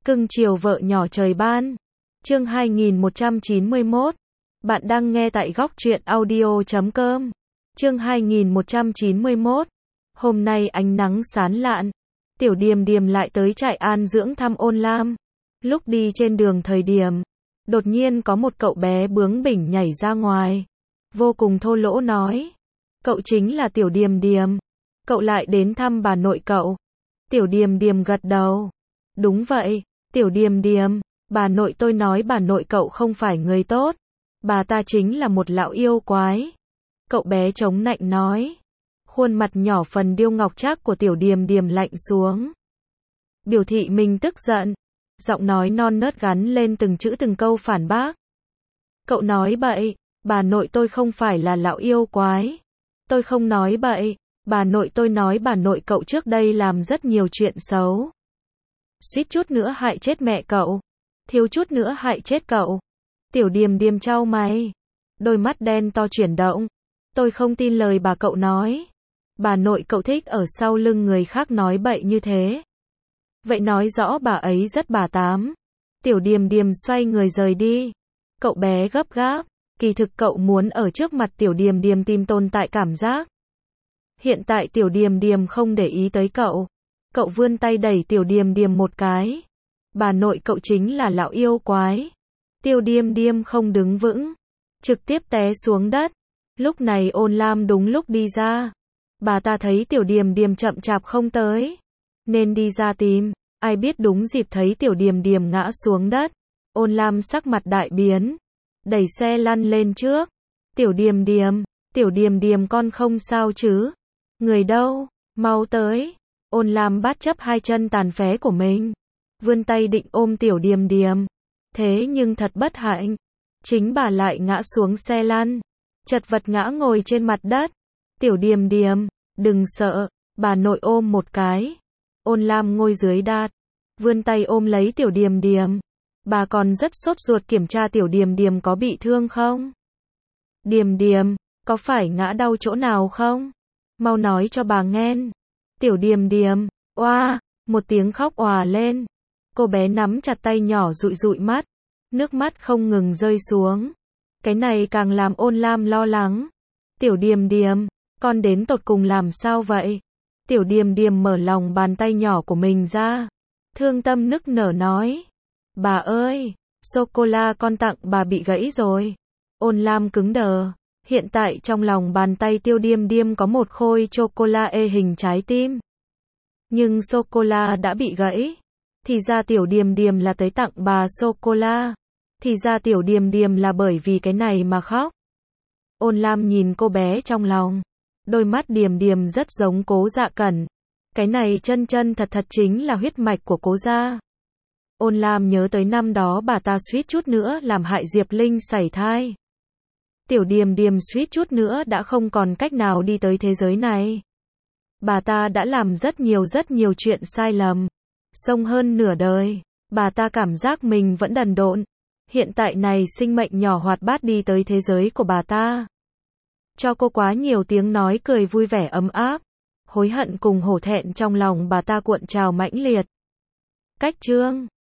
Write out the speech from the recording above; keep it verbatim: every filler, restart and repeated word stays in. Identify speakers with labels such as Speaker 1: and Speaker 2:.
Speaker 1: Cưng chiều vợ nhỏ trời ban. Chương hai nghìn một trăm chín mươi mốt. Bạn đang nghe tại góc truyện audio chấm com. Chương hai nghìn một trăm chín mươi mốt. Hôm nay ánh nắng sáng lạn. Tiểu Điềm Điềm lại tới trại an dưỡng thăm Ôn Lam. Lúc đi trên đường thời điểm, đột nhiên có một cậu bé bướng bỉnh nhảy ra ngoài. Vô cùng thô lỗ nói. Cậu chính là Tiểu Điềm Điềm. Cậu lại đến thăm bà nội cậu. Tiểu Điềm Điềm gật đầu. Đúng vậy, Tiểu Điềm Điềm, bà nội tôi nói bà nội cậu không phải người tốt. Bà ta chính là một lão yêu quái. Cậu bé chống nạnh nói. Khuôn mặt nhỏ phần điêu ngọc trác của Tiểu Điềm Điềm lạnh xuống. Biểu thị mình tức giận. Giọng nói non nớt gắn lên từng chữ từng câu phản bác. Cậu nói bậy, bà nội tôi không phải là lão yêu quái. Tôi không nói bậy, bà nội tôi nói bà nội cậu trước đây làm rất nhiều chuyện xấu. Suýt chút nữa hại chết mẹ cậu. Thiếu chút nữa hại chết cậu. Tiểu Điềm Điềm chau mày. Đôi mắt đen to chuyển động. Tôi không tin lời bà cậu nói. Bà nội cậu thích ở sau lưng người khác nói bậy như thế. Vậy nói rõ bà ấy rất bà tám. Tiểu Điềm Điềm xoay người rời đi. Cậu bé gấp gáp. Kỳ thực cậu muốn ở trước mặt Tiểu Điềm Điềm tìm tồn tại cảm giác. Hiện tại Tiểu Điềm Điềm không để ý tới cậu. Cậu vươn tay đẩy Tiểu Điềm Điềm một cái. Bà nội cậu chính là lão yêu quái. Tiểu Điềm Điềm không đứng vững, trực tiếp té xuống đất. Lúc này Ôn Lam đúng lúc đi ra. Bà ta thấy Tiểu Điềm Điềm chậm chạp không tới, nên đi ra tìm. Ai biết đúng dịp thấy Tiểu Điềm Điềm ngã xuống đất. Ôn Lam sắc mặt đại biến, đẩy xe lăn lên trước. Tiểu Điềm Điềm, Tiểu Điềm Điềm con không sao chứ? Người đâu? Mau tới. Ôn Lam bắt chấp hai chân tàn phế của mình, vươn tay định ôm Tiểu Điềm Điềm. Thế nhưng thật bất hạnh, chính bà lại ngã xuống xe lăn, chật vật ngã ngồi trên mặt đất. Tiểu Điềm Điềm, đừng sợ, bà nội ôm một cái. Ôn Lam ngồi dưới đát, vươn tay ôm lấy Tiểu Điềm Điềm. Bà còn rất sốt ruột kiểm tra Tiểu Điềm Điềm có bị thương không. Điềm Điềm, có phải ngã đau chỗ nào không? Mau nói cho bà nghe. Tiểu Điềm Điềm, oa, một tiếng khóc òa lên. Cô bé nắm chặt tay nhỏ dụi dụi mắt, nước mắt không ngừng rơi xuống. Cái này càng làm Ôn Lam lo lắng. Tiểu Điềm Điềm, con đến tột cùng làm sao vậy? Tiểu Điềm Điềm mở lòng bàn tay nhỏ của mình ra, thương tâm nức nở nói. Bà ơi, sô-cô-la con tặng bà bị gãy rồi. Ôn Lam cứng đờ. Hiện tại trong lòng bàn tay Tiểu Điềm Điềm có một khối chocolate hình trái tim. Nhưng sô-cô-la đã bị gãy. Thì ra Tiểu Điềm Điềm là tới tặng bà sô-cô-la. Thì ra Tiểu Điềm Điềm là bởi vì cái này mà khóc. Ôn Lam nhìn cô bé trong lòng. Đôi mắt Điềm Điềm rất giống Cố Dạ Cẩn. Cái này chân chân thật thật chính là huyết mạch của Cố gia. Ôn Lam nhớ tới năm đó bà ta suýt chút nữa làm hại Diệp Linh sảy thai. Tiểu Điềm Điềm suýt chút nữa đã không còn cách nào đi tới thế giới này. Bà ta đã làm rất nhiều rất nhiều chuyện sai lầm. Sống hơn nửa đời, bà ta cảm giác mình vẫn đần độn. Hiện tại này sinh mệnh nhỏ hoạt bát đi tới thế giới của bà ta. Cho cô quá nhiều tiếng nói cười vui vẻ ấm áp. Hối hận cùng hổ thẹn trong lòng bà ta cuộn trào mãnh liệt. Cách chương